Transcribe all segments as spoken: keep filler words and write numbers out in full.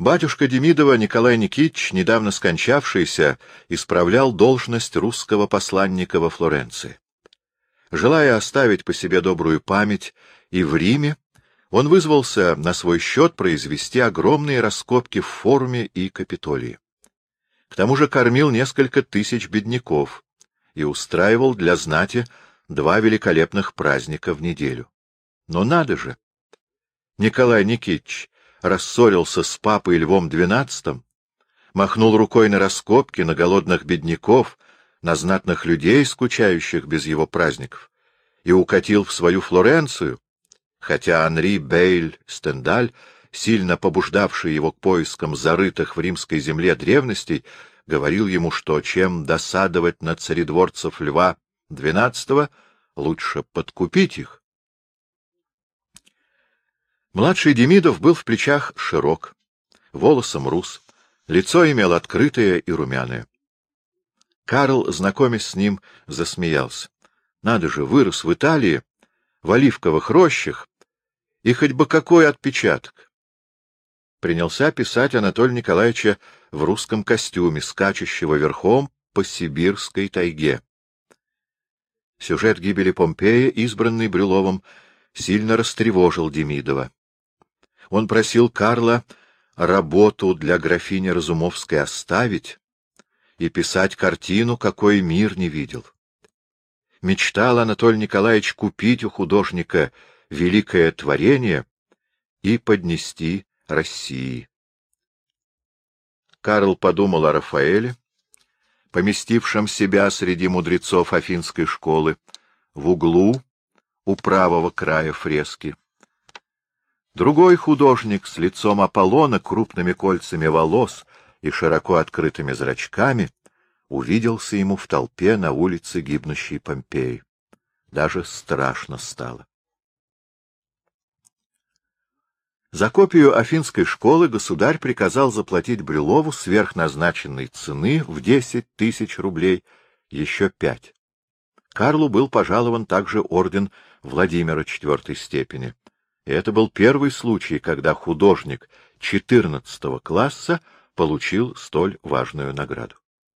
Батюшка Демидова Николай Никитич, недавно скончавшийся, исправлял должность русского посланника во Флоренции. Желая оставить по себе добрую память и в Риме, он вызвался на свой счет произвести огромные раскопки в Форуме и Капитолии. К тому же кормил несколько тысяч бедняков и устраивал для знати два великолепных праздника в неделю. Но надо же! Николай Никитич рассорился с папой Львом двенадцатым, махнул рукой на раскопки, на голодных бедняков, на знатных людей, скучающих без его праздников, и укатил в свою Флоренцию, хотя Анри Бейль Стендаль, сильно побуждавший его к поискам зарытых в римской земле древностей, говорил ему, что чем досадовать на царедворцев Льва двенадцатого, лучше подкупить их. Младший Демидов был в плечах широк, волосом рус, лицо имел открытое и румяное. Карл, знакомясь с ним, засмеялся. Надо же, вырос в Италии, в оливковых рощах, и хоть бы какой отпечаток. Принялся писать Анатолия Николаевича в русском костюме, скачущего верхом по сибирской тайге. Сюжет гибели Помпея, избранный Брюловым, сильно растревожил Демидова. Он просил Карла работу для графини Разумовской оставить и писать картину, какой мир не видел. Мечтал Анатолий Николаевич купить у художника великое творение и поднести России. Карл подумал о Рафаэле, поместившем себя среди мудрецов афинской школы, в углу у правого края фрески. Другой художник с лицом Аполлона, крупными кольцами волос и широко открытыми зрачками увиделся ему в толпе на улице гибнущей Помпеи. Даже страшно стало. За копию афинской школы государь приказал заплатить Брюлову сверхназначенной цены в десять тысяч рублей, еще пять. Карлу был пожалован также орден Владимира четвертой степени. И это был первый случай, когда художник четырнадцатого класса получил столь важную награду.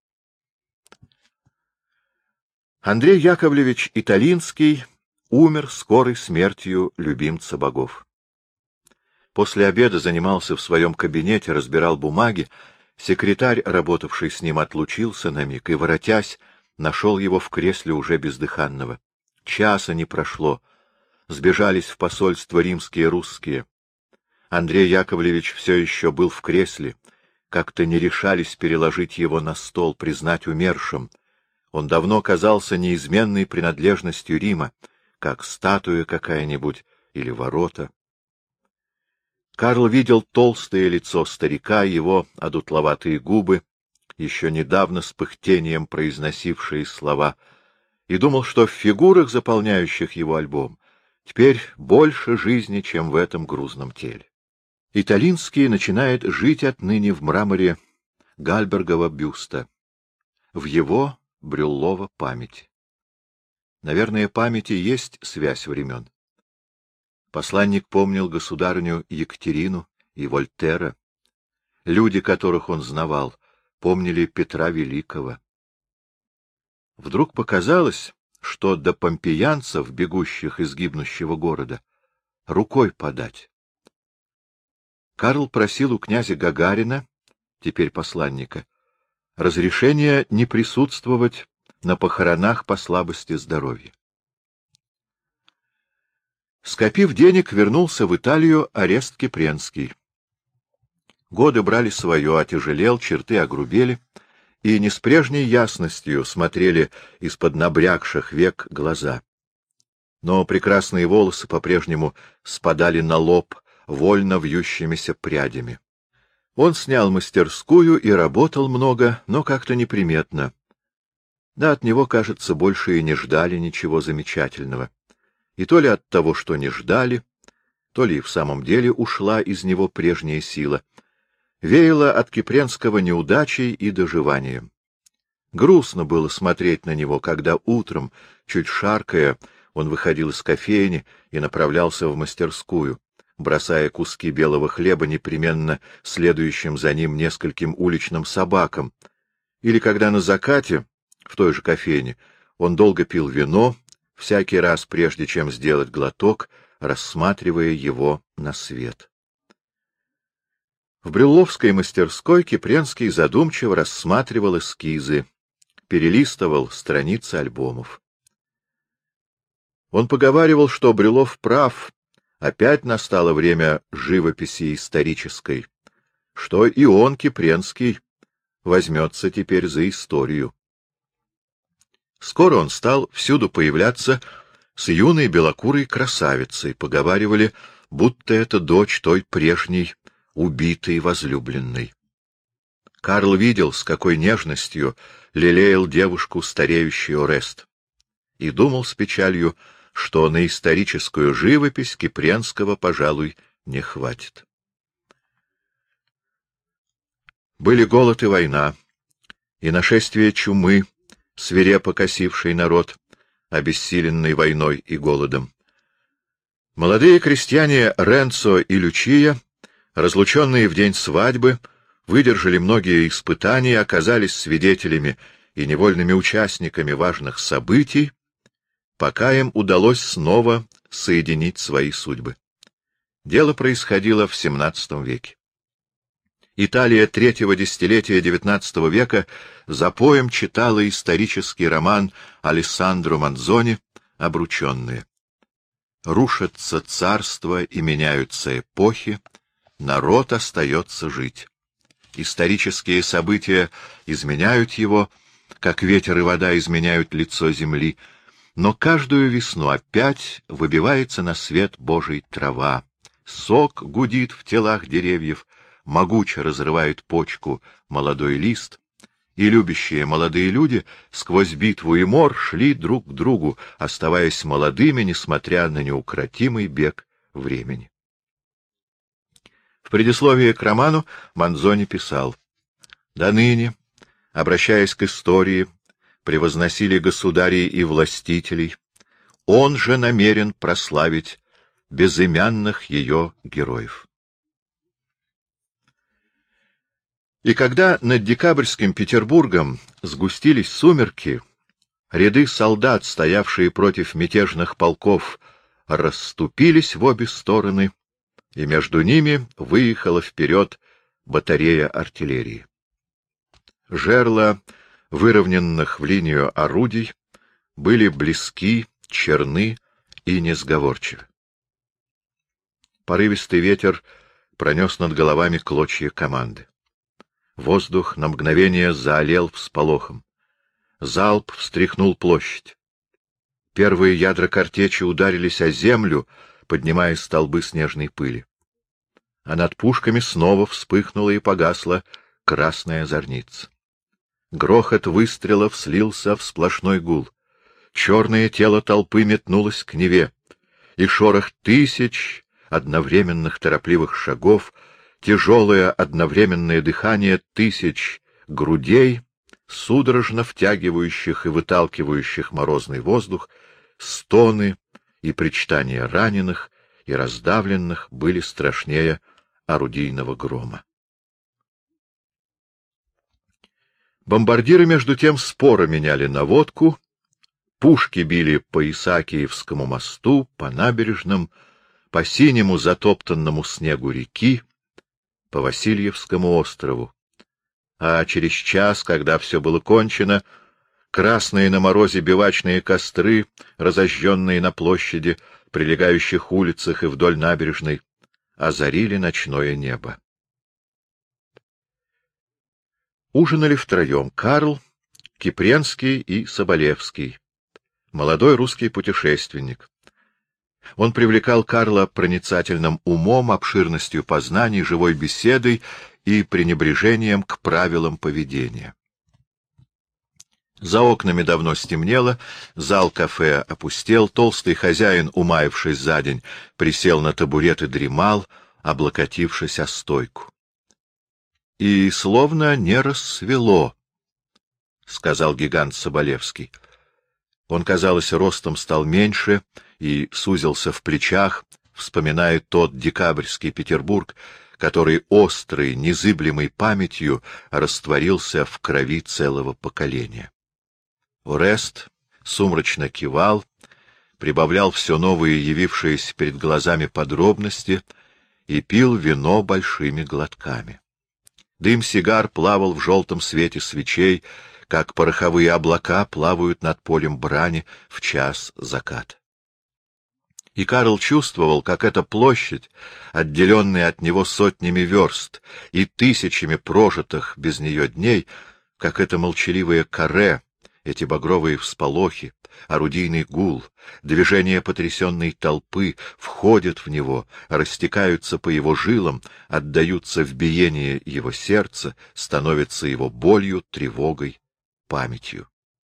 Андрей Яковлевич Италинский умер скорой смертью любимца богов. После обеда занимался в своем кабинете, разбирал бумаги. Секретарь, работавший с ним, отлучился на миг и, воротясь, нашел его в кресле уже бездыханного. Часа не прошло. Сбежались в посольство римские русские. Андрей Яковлевич все еще был в кресле. Как-то не решались переложить его на стол, признать умершим. Он давно казался неизменной принадлежностью Рима, как статуя какая-нибудь или ворота. Карл видел толстое лицо старика, его одутловатые губы, еще недавно с пыхтением произносившие слова, и думал, что в фигурах, заполняющих его альбом, теперь больше жизни, чем в этом грузном теле. Италинский начинает жить отныне в мраморе Гальбергова бюста, в его Брюллова память. Наверное, памяти есть связь времен. Посланник помнил государыню Екатерину и Вольтера. Люди, которых он знавал, помнили Петра Великого. Вдруг показалось, что до помпеянцев, бегущих из гибнущего города, рукой подать. Карл просил у князя Гагарина, теперь посланника, разрешения не присутствовать на похоронах по слабости здоровья. Скопив денег, вернулся в Италию Орест Кипренский. Годы брали свое, отяжелел, черты огрубели, и не с прежней ясностью смотрели из-под набрякших век глаза. Но прекрасные волосы по-прежнему спадали на лоб вольно вьющимися прядями. Он снял мастерскую и работал много, но как-то неприметно. Да от него, кажется, больше и не ждали ничего замечательного. И то ли от того, что не ждали, то ли и в самом деле ушла из него прежняя сила, веяло от Кипренского неудачей и доживанием. Грустно было смотреть на него, когда утром, чуть шаркая, он выходил из кофейни и направлялся в мастерскую, бросая куски белого хлеба непременно следующим за ним нескольким уличным собакам, или когда на закате, в той же кофейне, он долго пил вино, всякий раз, прежде чем сделать глоток, рассматривая его на свет. В брюлловской мастерской Кипренский задумчиво рассматривал эскизы, перелистывал страницы альбомов. Он поговаривал, что Брюллов прав, опять настало время живописи исторической, что и он, Кипренский, возьмется теперь за историю. Скоро он стал всюду появляться с юной белокурой красавицей, поговаривали, будто это дочь той прежней, убитой возлюбленной. Карл видел, с какой нежностью лелеял девушку стареющий Орест, и думал с печалью, что на историческую живопись Кипренского, пожалуй, не хватит. Были голод и война, и нашествие чумы, свирепо косивший народ, обессиленный войной и голодом. Молодые крестьяне Ренцо и Лючия, разлученные в день свадьбы, выдержали многие испытания, оказались свидетелями и невольными участниками важных событий, пока им удалось снова соединить свои судьбы. Дело происходило в семнадцатом веке. Италия третьего десятилетия девятнадцатого века запоем читала исторический роман Алессандро Манзони «Обрученные». Рушатся царства и меняются эпохи, народ остается жить. Исторические события изменяют его, как ветер и вода изменяют лицо земли, но каждую весну опять выбивается на свет Божий трава, сок гудит в телах деревьев, могуче разрывает почку молодой лист, и любящие молодые люди сквозь битву и мор шли друг к другу, оставаясь молодыми, несмотря на неукротимый бег времени. В предисловии к роману Манзони писал: «До ныне, обращаясь к истории, превозносили государей и властителей, он же намерен прославить безымянных ее героев». И когда над декабрьским Петербургом сгустились сумерки, ряды солдат, стоявшие против мятежных полков, расступились в обе стороны, и между ними выехала вперед батарея артиллерии. Жерла выровненных в линию орудий были близки, черны и несговорчивы. Порывистый ветер пронес над головами клочья команды. Воздух на мгновение заолел всполохом. Залп встряхнул площадь. Первые ядра картечи ударились о землю, поднимая столбы снежной пыли. А над пушками снова вспыхнула и погасла красная зорница. Грохот выстрелов слился в сплошной гул. Черное тело толпы метнулось к Неве, и шорох тысяч одновременных торопливых шагов, тяжелое одновременное дыхание тысяч грудей, судорожно втягивающих и выталкивающих морозный воздух, стоны и причитания раненых и раздавленных были страшнее орудийного грома. Бомбардиры, между тем, споро меняли наводку, пушки били по Исаакиевскому мосту, по набережным, по синему затоптанному снегу реки, по Васильевскому острову. А через час, когда все было кончено, красные на морозе бивачные костры, разожженные на площади, прилегающих улицах и вдоль набережной, озарили ночное небо. Ужинали втроем Карл, Кипренский и Соболевский, молодой русский путешественник. Он привлекал Карла проницательным умом, обширностью познаний, живой беседой и пренебрежением к правилам поведения. За окнами давно стемнело, зал кафе опустел, толстый хозяин, умаившись за день, присел на табурет и дремал, облокотившись о стойку. — И словно не рассвело, — сказал гигант Соболевский. Он, казалось, ростом стал меньше и сузился в плечах, вспоминает тот декабрьский Петербург, который острой, незыблемой памятью растворился в крови целого поколения. Орест сумрачно кивал, прибавлял все новые явившиеся перед глазами подробности и пил вино большими глотками. Дым сигар плавал в желтом свете свечей, как пороховые облака плавают над полем брани в час заката. И Карл чувствовал, как эта площадь, отделенная от него сотнями верст и тысячами прожитых без нее дней, как это молчаливое каре, эти багровые всполохи, орудийный гул, движение потрясенной толпы входят в него, растекаются по его жилам, отдаются в биение его сердца, становятся его болью, тревогой, памятью.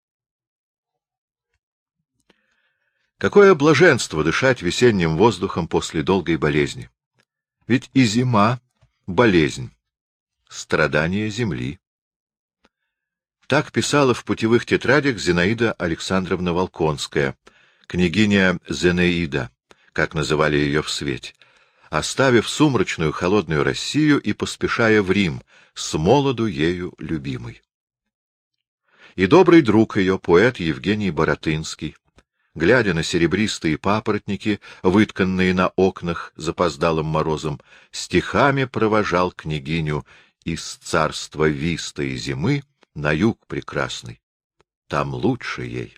Какое блаженство дышать весенним воздухом после долгой болезни! Ведь и зима — болезнь, страдание земли. Так писала в путевых тетрадях Зинаида Александровна Волконская, княгиня Зенеида, как называли ее в свете, оставив сумрачную холодную Россию и поспешая в Рим, с молоду ею любимой. И добрый друг ее, поэт Евгений Баратынский, глядя на серебристые папоротники, вытканные на окнах запоздалым морозом, стихами провожал княгиню из царства виста и зимы на юг прекрасный. Там лучше ей.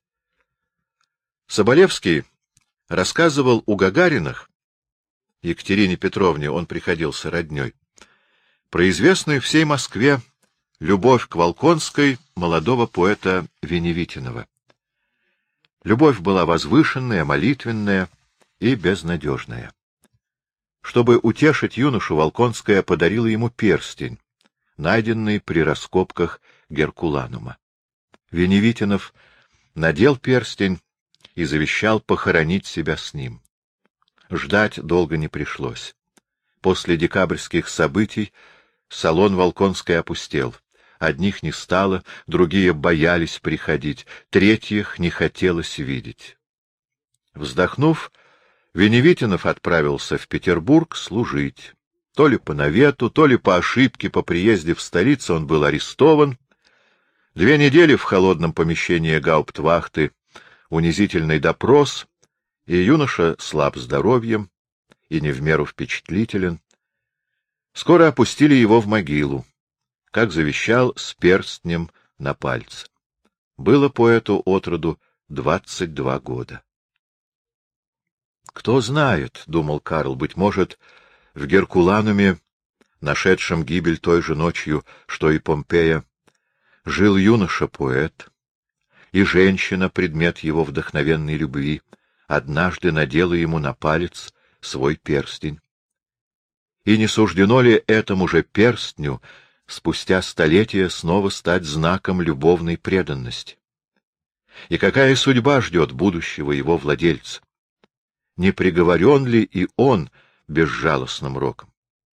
Соболевский рассказывал у Гагариных, Екатерине Петровне он приходился родней, про известную всей Москве любовь к Волконской молодого поэта Веневитинова. Любовь была возвышенная, молитвенная и безнадежная. Чтобы утешить юношу, Волконская подарила ему перстень, найденный при раскопках Геркуланума. Веневитинов надел перстень и завещал похоронить себя с ним. Ждать долго не пришлось. После декабрьских событий салон Волконской опустел. Одних не стало, другие боялись приходить, третьих не хотелось видеть. Вздохнув, Веневитинов отправился в Петербург служить. То ли по навету, то ли по ошибке по приезде в столицу он был арестован. Две недели в холодном помещении гауптвахты, унизительный допрос, и юноша слаб здоровьем и не в меру впечатлителен. Скоро опустили его в могилу, как завещал, с перстнем на пальце. Было поэту отроду двадцать два года. «Кто знает, — думал Карл, — быть может, в Геркулануме, нашедшем гибель той же ночью, что и Помпея, жил юноша-поэт, и женщина, предмет его вдохновенной любви, однажды надела ему на палец свой перстень. И не суждено ли этому же перстню спустя столетия снова стать знаком любовной преданности? И какая судьба ждет будущего его владельца? Не приговорен ли и он безжалостным роком?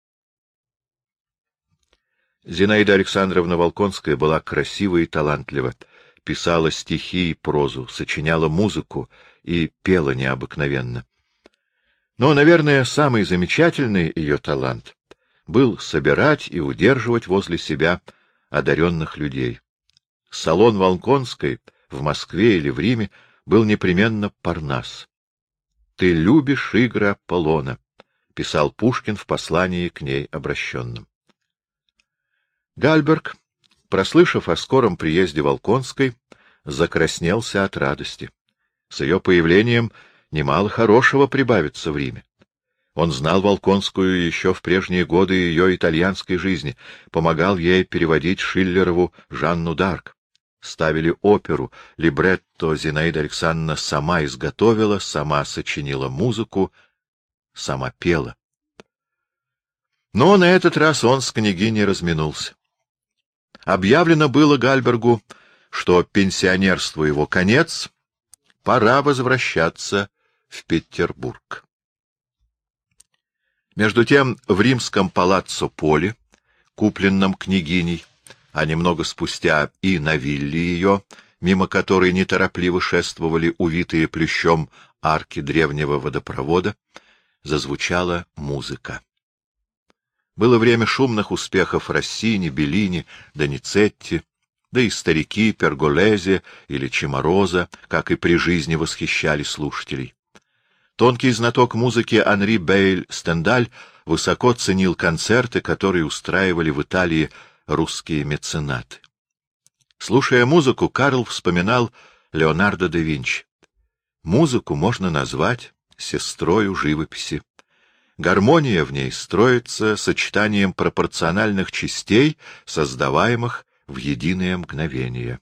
Зинаида Александровна Волконская была красива и талантлива, писала стихи и прозу, сочиняла музыку и пела необыкновенно. Но, наверное, самый замечательный ее талант был собирать и удерживать возле себя одаренных людей. Салон Волконской в Москве или в Риме был непременно Парнас. «Ты любишь игры Аполлона», — писал Пушкин в послании к ней обращенном. Гальберг, прослышав о скором приезде Волконской, закраснелся от радости. С ее появлением немало хорошего прибавится в Риме. Он знал Волконскую еще в прежние годы ее итальянской жизни, помогал ей переводить Шиллерову «Жанну д'Арк». Ставили оперу, либретто Зинаида Александровна сама изготовила, сама сочинила музыку, сама пела. Но на этот раз он с княгиней разминулся. Объявлено было Гальбергу, что пенсионерству его конец, пора возвращаться в Петербург. Между тем в римском палаццо Поле, купленном княгиней, а немного спустя и на вилле ее, мимо которой неторопливо шествовали увитые плющом арки древнего водопровода, зазвучала музыка. Было время шумных успехов Россини, Беллини, Доницетти, да и старики Перголезе или Чимороза, как и при жизни, восхищали слушателей. Тонкий знаток музыки Анри Бейль-Стендаль высоко ценил концерты, которые устраивали в Италии русские меценаты. Слушая музыку, Карл вспоминал Леонардо да Винчи. Музыку можно назвать сестрою живописи. Гармония в ней строится сочетанием пропорциональных частей, создаваемых в единое мгновение.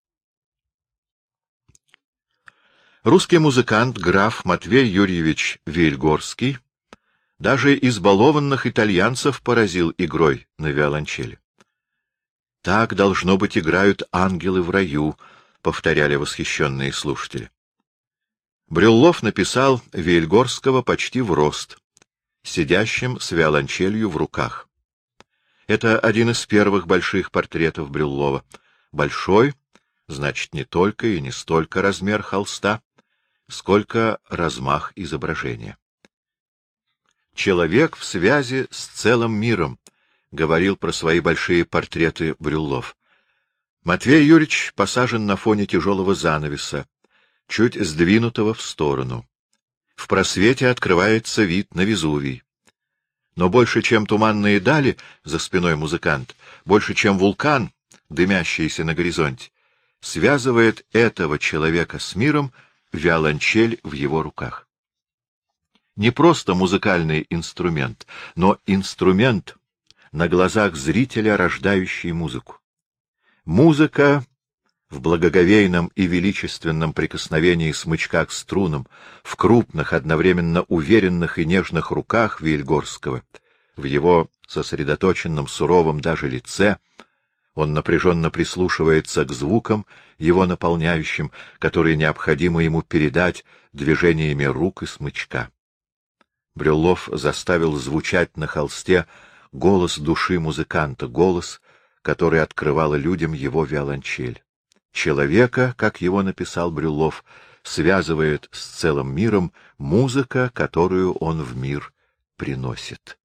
Русский музыкант граф Матвей Юрьевич Виельгорский даже избалованных итальянцев поразил игрой на виолончели. «Так, должно быть, играют ангелы в раю», — повторяли восхищенные слушатели. Брюллов написал Виельгорского почти в рост, сидящим с виолончелью в руках. Это один из первых больших портретов Брюллова. Большой, значит, не только и не столько размер холста, сколько размах изображения. «Человек в связи с целым миром», — говорил про свои большие портреты Брюллов. Матвей Юрьевич посажен на фоне тяжелого занавеса, чуть сдвинутого в сторону. В просвете открывается вид на Везувий. Но больше, чем туманные дали за спиной музыкант, больше, чем вулкан, дымящийся на горизонте, связывает этого человека с миром виолончель в его руках. Не просто музыкальный инструмент, но инструмент, на глазах зрителя рождающий музыку. Музыка в благоговейном и величественном прикосновении смычка к струнам, в крупных, одновременно уверенных и нежных руках Виельгорского, в его сосредоточенном, суровом даже лице, он напряженно прислушивается к звукам, его наполняющим, которые необходимо ему передать движениями рук и смычка. Брюллов заставил звучать на холсте голос души музыканта, голос, который открывала людям его виолончель. Человека, как его написал Брюллов, связывает с целым миром музыка, которую он в мир приносит.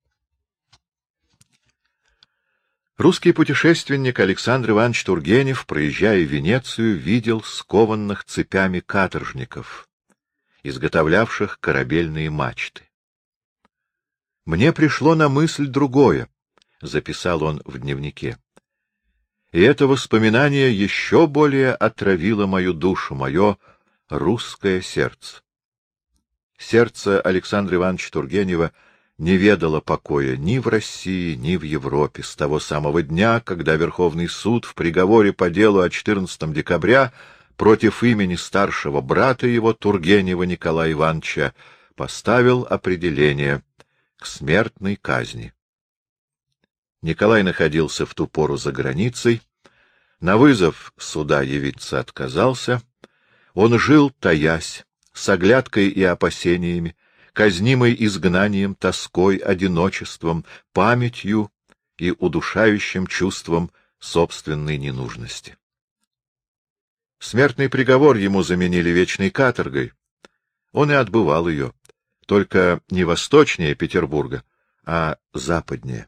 Русский путешественник Александр Иванович Тургенев, проезжая Венецию, видел скованных цепями каторжников, изготовлявших корабельные мачты. «Мне пришло на мысль другое», — записал он в дневнике. И это воспоминание еще более отравило мою душу, мое русское сердце. Сердце Александра Ивановича Тургенева не ведало покоя ни в России, ни в Европе с того самого дня, когда Верховный суд в приговоре по делу от четырнадцатого декабря против имени старшего брата его Тургенева Николая Ивановича поставил определение к смертной казни. Николай находился в ту пору за границей, на вызов суда явиться отказался, он жил, таясь, с оглядкой и опасениями, казнимый изгнанием, тоской, одиночеством, памятью и удушающим чувством собственной ненужности. Смертный приговор ему заменили вечной каторгой. Он и отбывал ее, только не восточнее Петербурга, а западнее.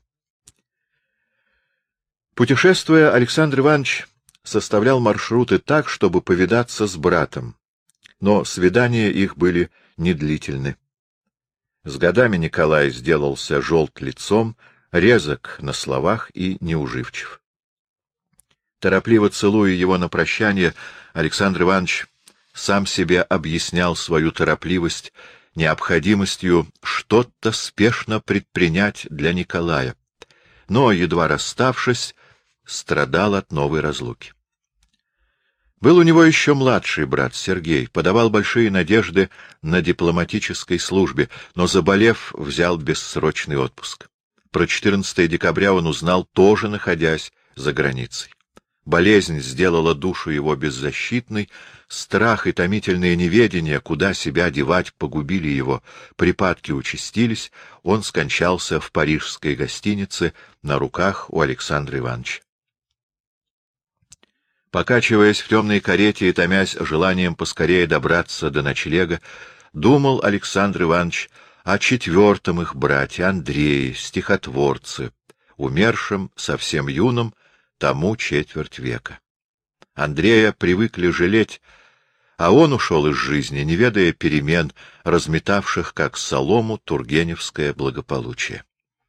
Путешествуя, Александр Иванович составлял маршруты так, чтобы повидаться с братом, но свидания их были недлительны. С годами Николай сделался желт лицом, резок на словах и неуживчив. Торопливо целуя его на прощание, Александр Иванович сам себе объяснял свою торопливость необходимостью что-то спешно предпринять для Николая, но, едва расставшись, страдал от новой разлуки. Был у него еще младший брат Сергей, подавал большие надежды на дипломатической службе, но, заболев, взял бессрочный отпуск. Про четырнадцатого декабря он узнал, тоже находясь за границей. Болезнь сделала душу его беззащитной, страх и томительное неведение, куда себя девать, погубили его, припадки участились, он скончался в парижской гостинице на руках у Александра Ивановича. Покачиваясь в темной карете и томясь желанием поскорее добраться до ночлега, думал Александр Иванович о четвертом их брате Андрее, стихотворце, умершем совсем юном, тому четверть века. Андрея привыкли жалеть, а он ушел из жизни, не ведая перемен, разметавших, как солому, тургеневское благополучие.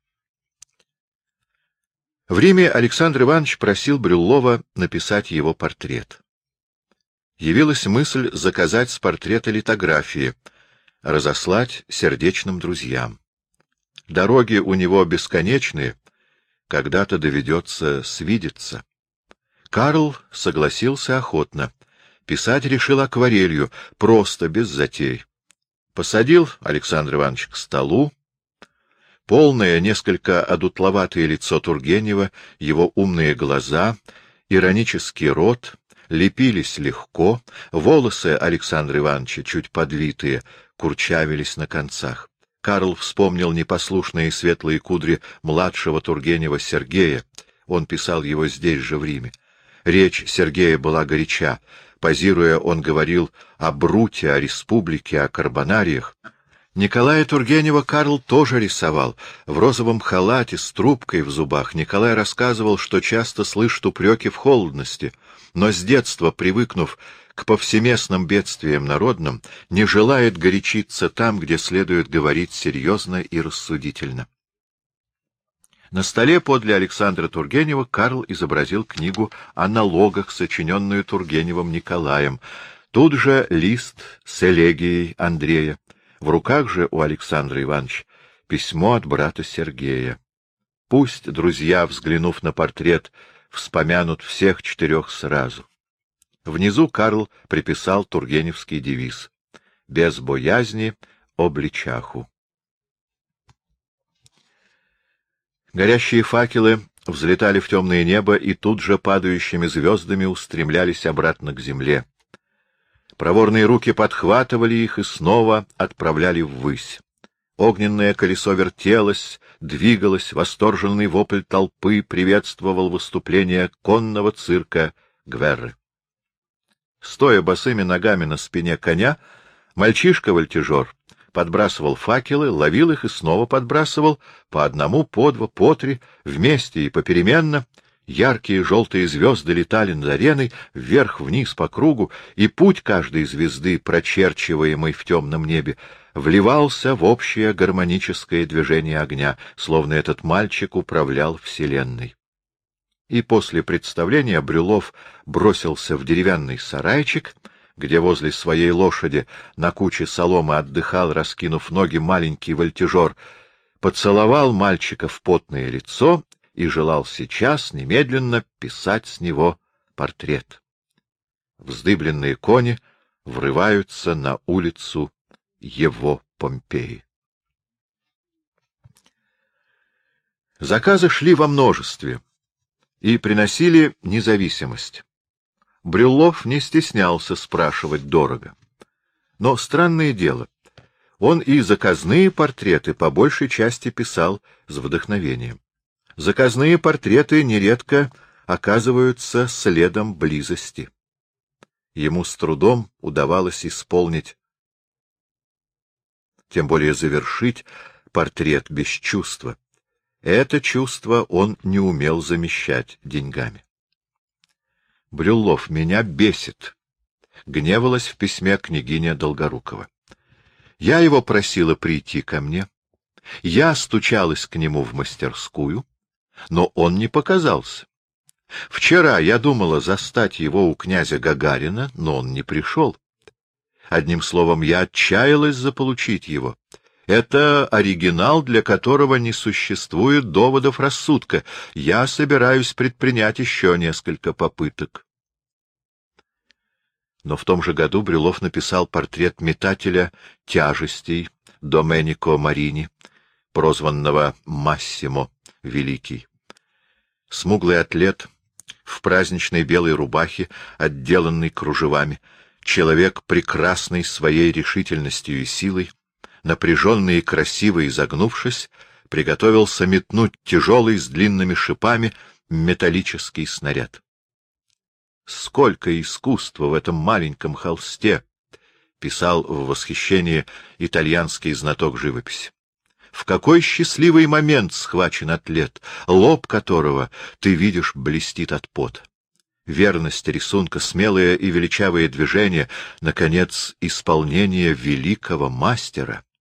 В Риме Александр Иванович просил Брюллова написать его портрет. Явилась мысль заказать с портрета литографии, разослать сердечным друзьям. Дороги у него бесконечные, когда-то доведется свидеться. Карл согласился охотно. Писать решил акварелью, просто, без затей. Посадил Александр Иванович к столу. Полное, несколько одутловатое лицо Тургенева, его умные глаза, иронический рот лепились легко, волосы Александра Ивановича, чуть подвитые, курчавились на концах. Карл вспомнил непослушные светлые кудри младшего Тургенева Сергея. Он писал его здесь же, в Риме. Речь Сергея была горяча. Позируя, он говорил о Бруте, о республике, о карбонариях. Николая Тургенева Карл тоже рисовал. В розовом халате с трубкой в зубах Николай рассказывал, что часто слышит упреки в холодности, но с детства, привыкнув к повсеместным бедствиям народным, не желает горячиться там, где следует говорить серьезно и рассудительно. На столе подле Александра Тургенева Карл изобразил книгу о налогах, сочиненную Тургеневым Николаем. Тут же лист с элегией Андрея. В руках же у Александра Ивановича письмо от брата Сергея. Пусть друзья, взглянув на портрет, вспомянут всех четырех сразу. Внизу Карл приписал тургеневский девиз «Без боязни обличаху». Горящие факелы взлетали в темное небо и тут же падающими звездами устремлялись обратно к земле. Проворные руки подхватывали их и снова отправляли ввысь. Огненное колесо вертелось, двигалось, восторженный вопль толпы приветствовал выступление конного цирка Гверры. Стоя босыми ногами на спине коня, мальчишка-вольтежер подбрасывал факелы, ловил их и снова подбрасывал, по одному, по два, по три, вместе и попеременно. Яркие желтые звезды летали над ареной, вверх-вниз по кругу, и путь каждой звезды, прочерчиваемый в темном небе, вливался в общее гармоническое движение огня, словно этот мальчик управлял вселенной. И после представления Брюллов бросился в деревянный сарайчик, где возле своей лошади на куче соломы отдыхал, раскинув ноги, маленький вольтежер, поцеловал мальчика в потное лицо и желал сейчас немедленно писать с него портрет. Вздыбленные кони врываются на улицу его Помпеи. Заказы шли во множестве и приносили независимость. Брюллов не стеснялся спрашивать дорого. Но странное дело, он и заказные портреты по большей части писал с вдохновением. Заказные портреты нередко оказываются следом близости. Ему с трудом удавалось исполнить, тем более завершить портрет без чувства. Это чувство он не умел замещать деньгами. «Брюллов меня бесит», — гневалась в письме княгиня Долгорукова. «Я его просила прийти ко мне, я стучалась к нему в мастерскую, но он не показался. Вчера я думала застать его у князя Гагарина, но он не пришел. Одним словом, я отчаялась заполучить его. Это оригинал, для которого не существует доводов рассудка. Я собираюсь предпринять еще несколько попыток». Но в том же году Брюллов написал портрет метателя тяжестей Доменико Марини, прозванного Массимо Великий. Смуглый атлет в праздничной белой рубахе, отделанной кружевами, человек, прекрасный своей решительностью и силой, напряженный и красиво изогнувшись, приготовился метнуть тяжелый с длинными шипами металлический снаряд. Сколько искусства в этом маленьком холсте! писал в восхищении итальянский знаток живописи. В какой счастливый момент схвачен атлет, лоб которого, ты видишь, блестит от пота. Верность рисунка, смелые и величавые движения, наконец, исполнение великого мастера.